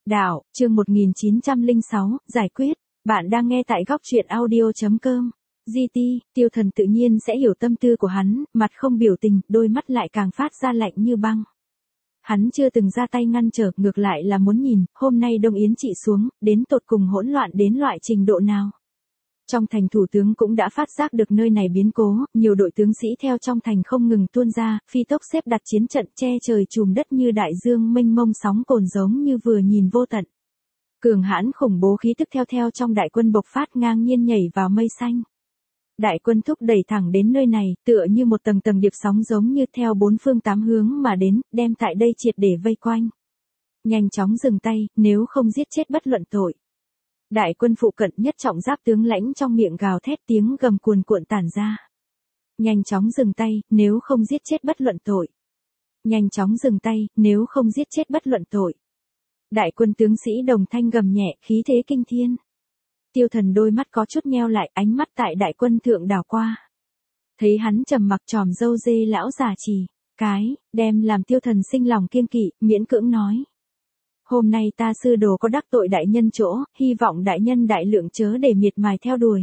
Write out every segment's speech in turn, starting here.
Đạo, chương 1906, giải quyết. Bạn đang nghe tại góc truyện audio.com. GT, Tiêu Thần tự nhiên sẽ hiểu tâm tư của hắn, mặt không biểu tình, đôi mắt lại càng phát ra lạnh như băng. Hắn chưa từng ra tay ngăn trở, ngược lại là muốn nhìn, hôm nay Đông Yến trị xuống, đến tột cùng hỗn loạn đến loại trình độ nào. Trong thành thủ tướng cũng đã phát giác được nơi này biến cố, nhiều đội tướng sĩ theo trong thành không ngừng tuôn ra, phi tốc xếp đặt chiến trận che trời trùm đất như đại dương mênh mông sóng cồn giống như vừa nhìn vô tận. Cường hãn khủng bố khí tức theo trong đại quân bộc phát ngang nhiên nhảy vào mây xanh. Đại quân thúc đẩy thẳng đến nơi này, tựa như một tầng tầng điệp sóng giống như theo bốn phương tám hướng mà đến, đem tại đây triệt để vây quanh. Nhanh chóng dừng tay, nếu không giết chết bất luận tội. Đại quân phụ cận nhất trọng giáp tướng lãnh trong miệng gào thét tiếng gầm cuồn cuộn tản ra. Nhanh chóng dừng tay, nếu không giết chết bất luận tội. Nhanh chóng dừng tay, nếu không giết chết bất luận tội. Đại quân tướng sĩ đồng thanh gầm nhẹ, khí thế kinh thiên. Tiêu Thần đôi mắt có chút nheo lại, ánh mắt tại đại quân thượng đảo qua. Thấy hắn trầm mặc tròm râu dê lão già trì, đem làm Tiêu Thần sinh lòng kiêng kỵ, miễn cưỡng nói. Hôm nay ta sư đồ có đắc tội đại nhân chỗ, hy vọng đại nhân đại lượng chớ để miệt mài theo đuổi.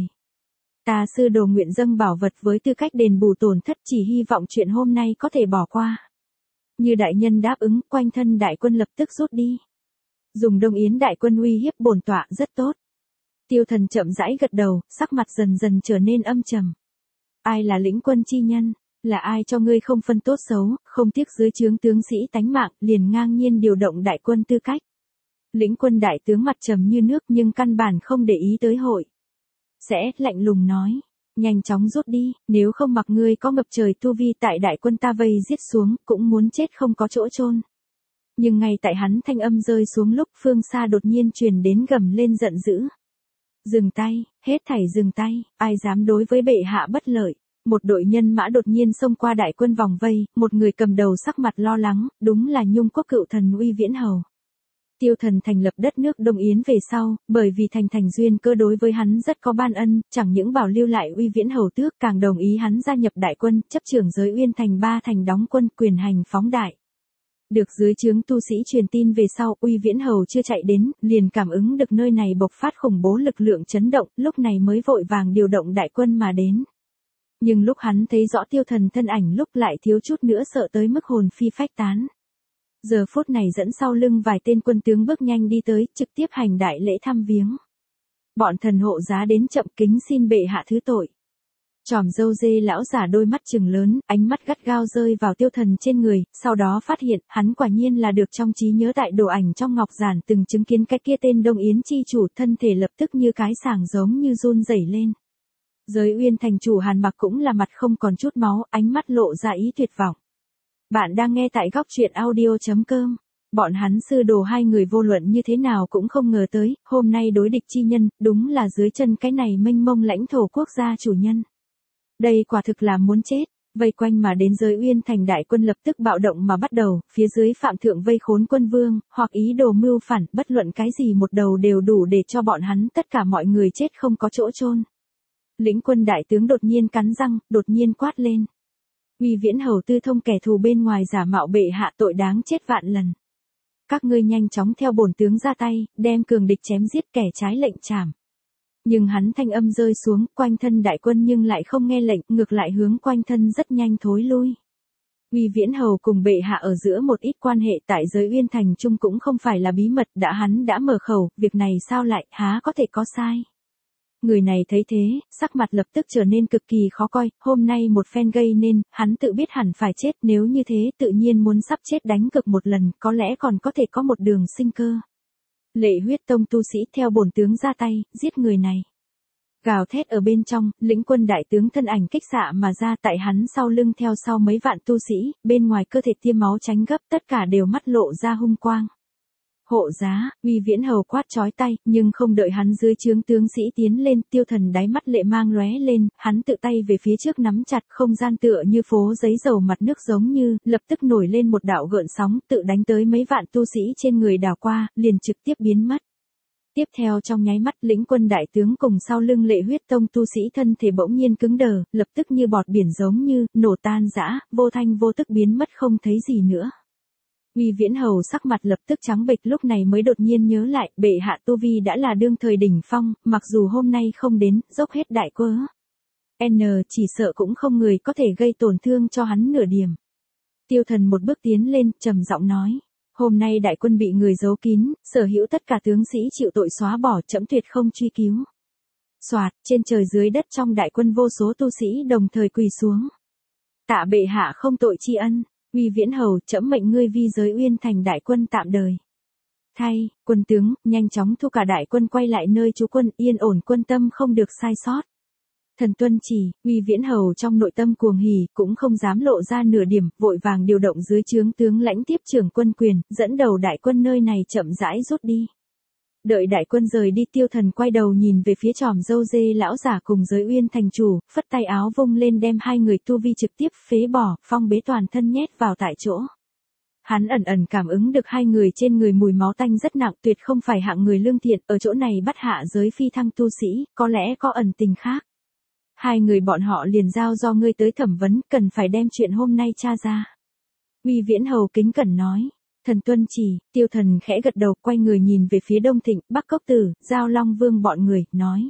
Ta sư đồ nguyện dâng bảo vật với tư cách đền bù tổn thất, chỉ hy vọng chuyện hôm nay có thể bỏ qua. Như đại nhân đáp ứng, quanh thân đại quân lập tức rút đi. Dùng Đông Yến đại quân uy hiếp bổn tọa rất tốt. Tiêu Thần chậm rãi gật đầu, sắc mặt dần dần trở nên âm trầm. Ai là lĩnh quân chi nhân? Là ai cho ngươi không phân tốt xấu, không tiếc dưới trướng tướng sĩ tánh mạng, liền ngang nhiên điều động đại quân tư cách. Lĩnh quân đại tướng mặt trầm như nước nhưng căn bản không để ý tới hội. Sẽ lạnh lùng nói, nhanh chóng rút đi, nếu không mặc ngươi có ngập trời tu vi tại đại quân ta vây giết xuống, cũng muốn chết không có chỗ chôn. Nhưng ngay tại hắn thanh âm rơi xuống lúc phương xa đột nhiên truyền đến gầm lên giận dữ. Dừng tay, hết thảy dừng tay, ai dám đối với bệ hạ bất lợi. Một đội nhân mã đột nhiên xông qua đại quân vòng vây, một người cầm đầu sắc mặt lo lắng, đúng là Nhung Quốc cựu thần Uy Viễn Hầu. Tiêu Thần thành lập đất nước Đông Yến về sau, bởi vì thành duyên cơ đối với hắn rất có ban ân, chẳng những bảo lưu lại Uy Viễn Hầu tước, càng đồng ý hắn gia nhập đại quân, chấp trưởng giới Uyên thành 3 thành đóng quân, quyền hành phóng đại. Được dưới trướng tu sĩ truyền tin về sau, Uy Viễn Hầu chưa chạy đến, liền cảm ứng được nơi này bộc phát khủng bố lực lượng chấn động, lúc này mới vội vàng điều động đại quân mà đến. Nhưng lúc hắn thấy rõ Tiêu Thần thân ảnh lúc lại thiếu chút nữa sợ tới mức hồn phi phách tán. Giờ phút này dẫn sau lưng vài tên quân tướng bước nhanh đi tới, trực tiếp hành đại lễ thăm viếng. Bọn thần hộ giá đến chậm, kính xin bệ hạ thứ tội. Tròm râu dê lão giả đôi mắt trừng lớn, ánh mắt gắt gao rơi vào Tiêu Thần trên người, sau đó phát hiện, hắn quả nhiên là được trong trí nhớ tại đồ ảnh trong ngọc giản từng chứng kiến cái kia tên Đông Yến chi chủ, thân thể lập tức như cái sàng giống như run rẩy lên. Giới Uyên thành chủ Hàn Mặc cũng là mặt không còn chút máu, ánh mắt lộ ra ý tuyệt vọng. Bạn đang nghe tại góc truyện audio.com. Bọn hắn sư đồ hai người vô luận như thế nào cũng không ngờ tới, hôm nay đối địch chi nhân, đúng là dưới chân cái này mênh mông lãnh thổ quốc gia chủ nhân. Đây quả thực là muốn chết, vây quanh mà đến giới Uyên thành đại quân lập tức bạo động mà bắt đầu, phía dưới phạm thượng vây khốn quân vương, hoặc ý đồ mưu phản, bất luận cái gì một đầu đều đủ để cho bọn hắn tất cả mọi người chết không có chỗ chôn. Lĩnh quân đại tướng đột nhiên cắn răng, đột nhiên quát lên. Uy Viễn Hầu tư thông kẻ thù bên ngoài giả mạo bệ hạ, tội đáng chết vạn lần. Các ngươi nhanh chóng theo bổn tướng ra tay, đem cường địch chém giết, kẻ trái lệnh trảm. Nhưng hắn thanh âm rơi xuống, quanh thân đại quân nhưng lại không nghe lệnh, ngược lại hướng quanh thân rất nhanh thối lui. Uy Viễn Hầu cùng bệ hạ ở giữa một ít quan hệ tại giới Uyên thành chung cũng không phải là bí mật, hắn đã mở khẩu, việc này sao lại, há có thể có sai. Người này thấy thế, sắc mặt lập tức trở nên cực kỳ khó coi, hôm nay một phen gây nên, hắn tự biết hẳn phải chết, nếu như thế tự nhiên muốn sắp chết đánh cực một lần, có lẽ còn có thể có một đường sinh cơ. Lệ Huyết Tông tu sĩ theo bổn tướng ra tay, giết người này. Gào thét ở bên trong, lĩnh quân đại tướng thân ảnh kích xạ mà ra, tại hắn sau lưng theo sau mấy vạn tu sĩ, bên ngoài cơ thể tiêm máu tránh gấp, tất cả đều mắt lộ ra hung quang. Hộ giá, Uy Viễn Hầu quát chói tay, nhưng không đợi hắn dưới trướng tướng sĩ tiến lên, Tiêu Thần đáy mắt lệ mang lóe lên, hắn tự tay về phía trước nắm chặt, không gian tựa như phố giấy dầu mặt nước giống như, lập tức nổi lên một đạo gợn sóng, tự đánh tới mấy vạn tu sĩ trên người đảo qua, liền trực tiếp biến mất. Tiếp theo trong nháy mắt, lĩnh quân đại tướng cùng sau lưng Lệ Huyết Tông tu sĩ thân thể bỗng nhiên cứng đờ, lập tức như bọt biển giống như, nổ tan rã, vô thanh vô tức biến mất không thấy gì nữa. Uy Viễn Hầu sắc mặt lập tức trắng bệch, lúc này mới đột nhiên nhớ lại, bệ hạ tu vi đã là đương thời đỉnh phong, mặc dù hôm nay không đến, dốc hết đại cớ. Chỉ sợ cũng không người có thể gây tổn thương cho hắn nửa điểm. Tiêu Thần một bước tiến lên, trầm giọng nói. Hôm nay đại quân bị người giấu kín, sở hữu tất cả tướng sĩ chịu tội xóa bỏ, trẫm tuyệt không truy cứu. Soạt, trên trời dưới đất trong đại quân vô số tu sĩ đồng thời quỳ xuống. Tạ bệ hạ không tội tri ân, Uy Viễn Hầu, trẫm mệnh ngươi vi giới Uyên Thành đại quân tạm đời. Thay, quân tướng, nhanh chóng thu cả đại quân quay lại nơi trú quân, yên ổn quân tâm không được sai sót. Thần tuân chỉ, Uy Viễn Hầu trong nội tâm cuồng hỉ, cũng không dám lộ ra nửa điểm, vội vàng điều động dưới trướng tướng lãnh tiếp trưởng quân quyền, dẫn đầu đại quân nơi này chậm rãi rút đi. Đợi đại quân rời đi, Tiêu Thần quay đầu nhìn về phía tròm dâu dê lão giả cùng giới Uyên Thành chủ, phất tay áo vung lên đem hai người tu vi trực tiếp phế bỏ, phong bế toàn thân nhét vào tại chỗ. Hắn ẩn ẩn cảm ứng được hai người trên người mùi máu tanh rất nặng, tuyệt không phải hạng người lương thiện, ở chỗ này bắt hạ giới phi thăng tu sĩ, có lẽ có ẩn tình khác. Hai người bọn họ liền giao do ngươi tới thẩm vấn, cần phải đem chuyện hôm nay tra ra. Uy Viễn Hầu kính cẩn nói. Thần tuân chỉ, Tiêu Thần khẽ gật đầu, quay người nhìn về phía Đông Thịnh, Bắc Cốc Tử, Giao Long Vương bọn người, nói.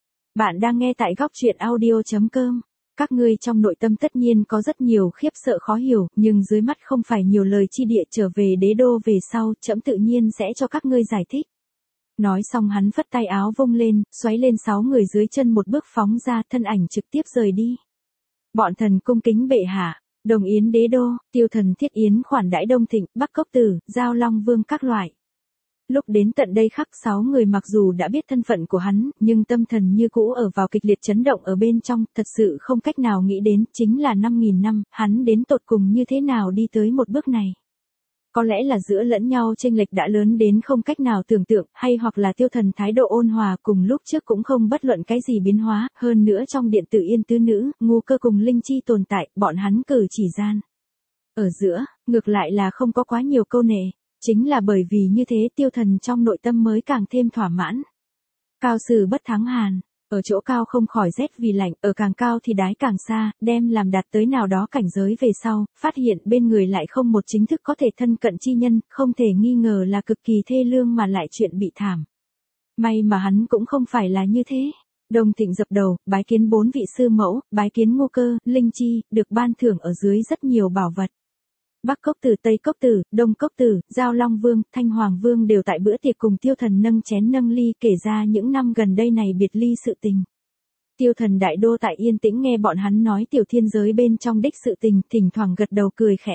Bạn đang nghe tại góc truyện audio.com. Các ngươi trong nội tâm tất nhiên có rất nhiều khiếp sợ khó hiểu, nhưng dưới mắt không phải nhiều lời chi địa, trở về đế đô về sau, trẫm tự nhiên sẽ cho các ngươi giải thích. Nói xong hắn phất tay áo vung lên, xoáy lên 6 người dưới chân một bước phóng ra, thân ảnh trực tiếp rời đi. Bọn thần cung kính bệ hạ. Đồng Yến đế đô, Tiêu Thần thiết yến khoản đãi Đông Thịnh, Bắc Cốc Tử, Giao Long Vương các loại. Lúc đến tận đây khắc 6 người mặc dù đã biết thân phận của hắn, nhưng tâm thần như cũ ở vào kịch liệt chấn động ở bên trong, thật sự không cách nào nghĩ đến, chính là 5.000 năm, hắn đến tột cùng như thế nào đi tới một bước này. Có lẽ là giữa lẫn nhau chênh lệch đã lớn đến không cách nào tưởng tượng, hay hoặc là Tiêu Thần thái độ ôn hòa cùng lúc trước cũng không bất luận cái gì biến hóa, hơn nữa trong điện tử Yên tứ nữ, Ngu Cơ cùng Linh Chi tồn tại, bọn hắn cử chỉ gian. Ở giữa, ngược lại là không có quá nhiều câu nệ, chính là bởi vì như thế Tiêu Thần trong nội tâm mới càng thêm thỏa mãn. Cao sử bất thắng hàn. Ở chỗ cao không khỏi rét vì lạnh, ở càng cao thì đái càng xa, đem làm đạt tới nào đó cảnh giới về sau, phát hiện bên người lại không một chính thức có thể thân cận chi nhân, không thể nghi ngờ là cực kỳ thê lương mà lại chuyện bị thảm. May mà hắn cũng không phải là như thế. Đông Thịnh dập đầu, bái kiến 4 vị sư mẫu, bái kiến Ngu Cơ, Linh Chi, được ban thưởng ở dưới rất nhiều bảo vật. Bắc Cốc Tử, Tây Cốc Tử, Đông Cốc Tử, Giao Long Vương, Thanh Hoàng Vương đều tại bữa tiệc cùng Tiêu Thần nâng chén nâng ly, kể ra những năm gần đây này biệt ly sự tình. Tiêu Thần đại đô tại yên tĩnh nghe bọn hắn nói tiểu thiên giới bên trong đích sự tình, thỉnh thoảng gật đầu cười khẽ.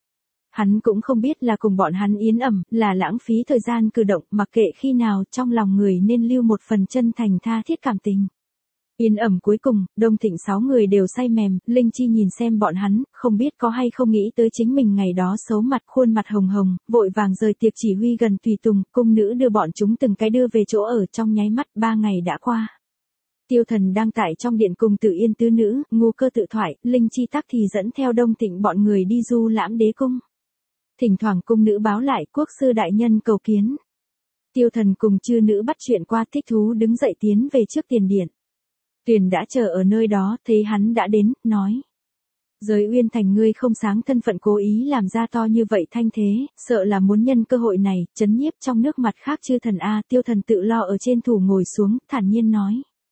Hắn cũng không biết là cùng bọn hắn yến ẩm, là lãng phí thời gian cử động, mặc kệ khi nào trong lòng người nên lưu một phần chân thành tha thiết cảm tình. Yên ẩm cuối cùng, Đông Thịnh 6 người đều say mềm, Linh Chi nhìn xem bọn hắn, không biết có hay không nghĩ tới chính mình ngày đó xấu mặt, khuôn mặt hồng hồng, vội vàng rời tiệc chỉ huy gần tùy tùng, cung nữ đưa bọn chúng từng cái đưa về chỗ ở, trong nháy mắt 3 ngày đã qua. Tiêu Thần đang tại trong điện cùng Tử Yên tứ nữ, Ngu Cơ tự thoại, Linh Chi tắc thì dẫn theo Đông Thịnh bọn người đi du lãm đế cung. Thỉnh thoảng cung nữ báo lại, quốc sư đại nhân cầu kiến. Tiêu Thần cùng chư nữ bắt chuyện qua, thích thú đứng dậy tiến về trước tiền điện. Tuyền đã chờ ở nơi đó, thấy hắn đã đến, nói. Giới Uyên Thành ngươi không sáng thân phận cố ý làm ra to như vậy thanh thế, sợ là muốn nhân cơ hội này, chấn nhiếp trong nước mặt khác chư thần a. Tiêu Thần tự lo ở trên thủ ngồi xuống, thản nhiên nói.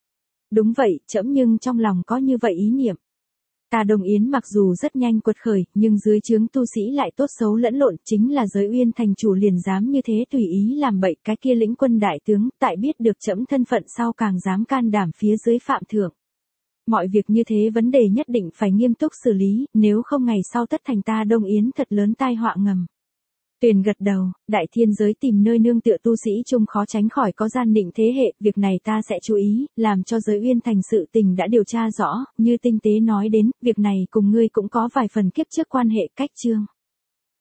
Đúng vậy, trẫm nhưng trong lòng có như vậy ý niệm. Ta Đồng Yến mặc dù rất nhanh quật khởi, nhưng dưới trướng tu sĩ lại tốt xấu lẫn lộn, chính là giới Uyên Thành chủ liền dám như thế tùy ý làm bậy, cái kia lĩnh quân đại tướng, tại biết được trẫm thân phận sau càng dám can đảm phía dưới phạm thượng. Mọi việc như thế vấn đề nhất định phải nghiêm túc xử lý, nếu không ngày sau tất thành ta Đông Yến thật lớn tai họa ngầm. Tuyền gật đầu, đại thiên giới tìm nơi nương tựa tu sĩ chung khó tránh khỏi có gian định thế hệ, việc này ta sẽ chú ý, làm cho giới Uyên Thành sự tình đã điều tra rõ, như tinh tế nói đến, việc này cùng ngươi cũng có vài phần kiếp trước quan hệ cách chương.